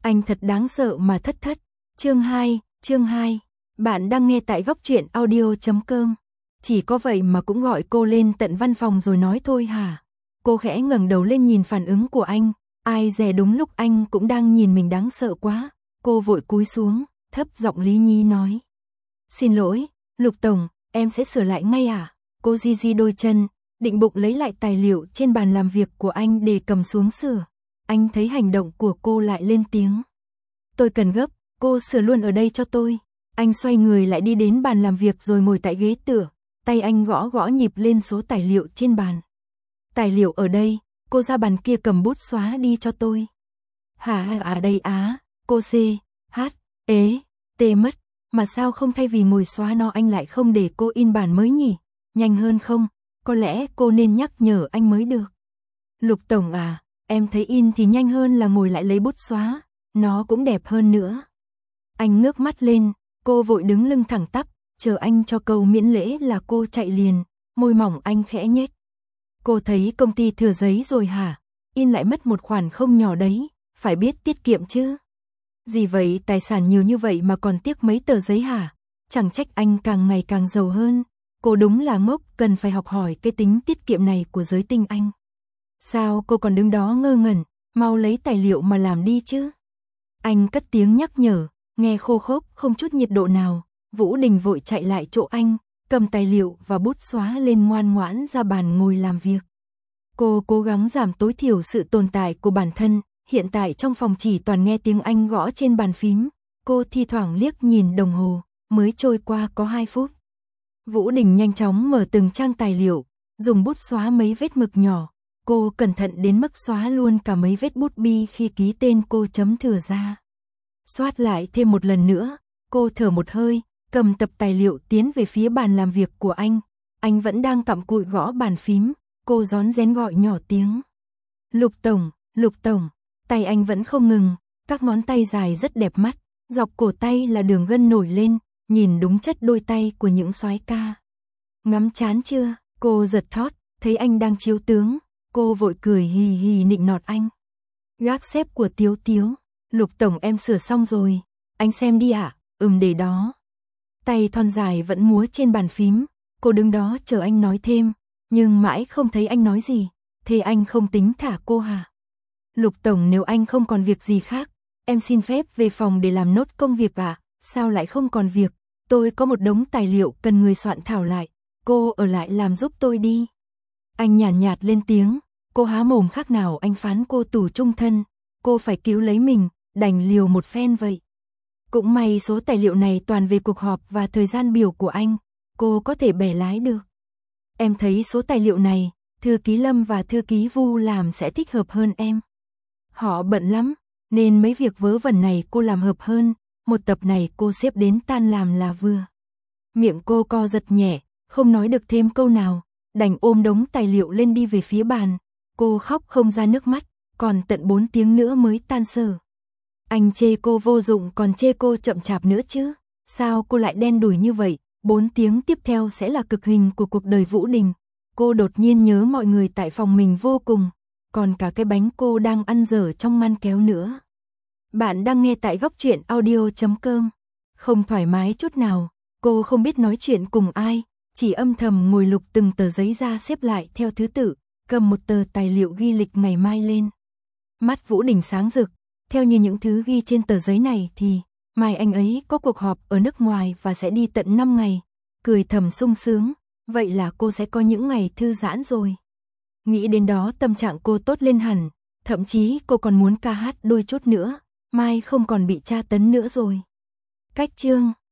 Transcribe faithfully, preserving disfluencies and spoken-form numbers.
Anh thật đáng sợ mà thất thất. Chương hai, chương hai. Bạn đang nghe tại góc truyện audio chấm com. Chỉ có vậy mà cũng gọi cô lên tận văn phòng rồi nói thôi hả? Cô khẽ ngẩng đầu lên nhìn phản ứng của anh. Ai dè đúng lúc anh cũng đang nhìn mình đáng sợ quá. Cô vội cúi xuống, thấp giọng lý nhí nói. Xin lỗi, Lục Tổng, em sẽ sửa lại ngay à? Cô di di đôi chân, định bụng lấy lại tài liệu trên bàn làm việc của anh để cầm xuống sửa. Anh thấy hành động của cô lại lên tiếng. Tôi cần gấp, cô sửa luôn ở đây cho tôi. Anh xoay người lại đi đến bàn làm việc rồi ngồi tại ghế tựa. Tay anh gõ gõ nhịp lên số tài liệu trên bàn. Tài liệu ở đây, cô ra bàn kia cầm bút xóa đi cho tôi. Hả à đây á, cô C, H, ế, T mất. Mà sao không thay vì ngồi xóa nó anh lại không để cô in bản mới nhỉ? Nhanh hơn không? Có lẽ cô nên nhắc nhở anh mới được. Lục Tổng à, em thấy in thì nhanh hơn là ngồi lại lấy bút xóa. Nó cũng đẹp hơn nữa. Anh ngước mắt lên, cô vội đứng lưng thẳng tắp, chờ anh cho câu miễn lễ là cô chạy liền, môi mỏng anh khẽ nhếch. Cô thấy công ty thừa giấy rồi hả? In lại mất một khoản không nhỏ đấy, phải biết tiết kiệm chứ. Gì vậy, tài sản nhiều như vậy mà còn tiếc mấy tờ giấy hả? Chẳng trách anh càng ngày càng giàu hơn. Cô đúng là ngốc, cần phải học hỏi cái tính tiết kiệm này của giới tinh anh. Sao cô còn đứng đó ngơ ngẩn, mau lấy tài liệu mà làm đi chứ. Anh cất tiếng nhắc nhở, nghe khô khốc không chút nhiệt độ nào. Vũ Đình vội chạy lại chỗ anh, cầm tài liệu và bút xóa lên ngoan ngoãn ra bàn ngồi làm việc. Cô cố gắng giảm tối thiểu sự tồn tại của bản thân, hiện tại trong phòng chỉ toàn nghe tiếng anh gõ trên bàn phím. Cô thi thoảng liếc nhìn đồng hồ, mới trôi qua có hai phút. Vũ Đình nhanh chóng mở từng trang tài liệu, dùng bút xóa mấy vết mực nhỏ. Cô cẩn thận đến mức xóa luôn cả mấy vết bút bi khi ký tên cô chấm thừa ra. Xoát lại thêm một lần nữa, cô thở một hơi, cầm tập tài liệu tiến về phía bàn làm việc của anh. Anh vẫn đang cặm cụi gõ bàn phím, cô rón rén gọi nhỏ tiếng. Lục Tổng, Lục Tổng, tay anh vẫn không ngừng, các ngón tay dài rất đẹp mắt, dọc cổ tay là đường gân nổi lên, nhìn đúng chất đôi tay của những soái ca. Ngắm chán chưa? Cô giật thót, thấy anh đang chiếu tướng, cô vội cười hì hì nịnh nọt anh. Gác xếp của Tiếu Tiếu, Lục Tổng em sửa xong rồi, anh xem đi ạ, à? Ừm để đó. Tay thon dài vẫn múa trên bàn phím, cô đứng đó chờ anh nói thêm, nhưng mãi không thấy anh nói gì, thế anh không tính thả cô hả? Lục Tổng nếu anh không còn việc gì khác, em xin phép về phòng để làm nốt công việc ạ, à? Sao lại không còn việc, tôi có một đống tài liệu cần người soạn thảo lại, cô ở lại làm giúp tôi đi. Anh nhàn nhạt, nhạt lên tiếng, cô há mồm khác nào anh phán cô tù chung thân, cô phải cứu lấy mình, đành liều một phen vậy. Cũng may số tài liệu này toàn về cuộc họp và thời gian biểu của anh, cô có thể bẻ lái được. Em thấy số tài liệu này, thư ký Lâm và thư ký Vu làm sẽ thích hợp hơn em. Họ bận lắm, nên mấy việc vớ vẩn này cô làm hợp hơn, một tập này cô xếp đến tan làm là vừa. Miệng cô co giật nhẹ, không nói được thêm câu nào, đành ôm đống tài liệu lên đi về phía bàn. Cô khóc không ra nước mắt, còn tận bốn tiếng nữa mới tan sở. Anh chê cô vô dụng còn chê cô chậm chạp nữa chứ. Sao cô lại đen đủi như vậy? Bốn tiếng tiếp theo sẽ là cực hình của cuộc đời Vũ Đình. Cô đột nhiên nhớ mọi người tại phòng mình vô cùng, còn cả cái bánh cô đang ăn dở trong ngăn kéo nữa. Bạn đang nghe tại góc truyện audio chấm com. Không thoải mái chút nào, cô không biết nói chuyện cùng ai, chỉ âm thầm ngồi lục từng tờ giấy ra xếp lại theo thứ tự, cầm một tờ tài liệu ghi lịch ngày mai lên. Mắt Vũ Đình sáng rực, theo như những thứ ghi trên tờ giấy này thì mai anh ấy có cuộc họp ở nước ngoài và sẽ đi tận năm ngày, cười thầm sung sướng, vậy là cô sẽ có những ngày thư giãn rồi. Nghĩ đến đó tâm trạng cô tốt lên hẳn, thậm chí cô còn muốn ca hát đôi chút nữa, mai không còn bị tra tấn nữa rồi. Cách chương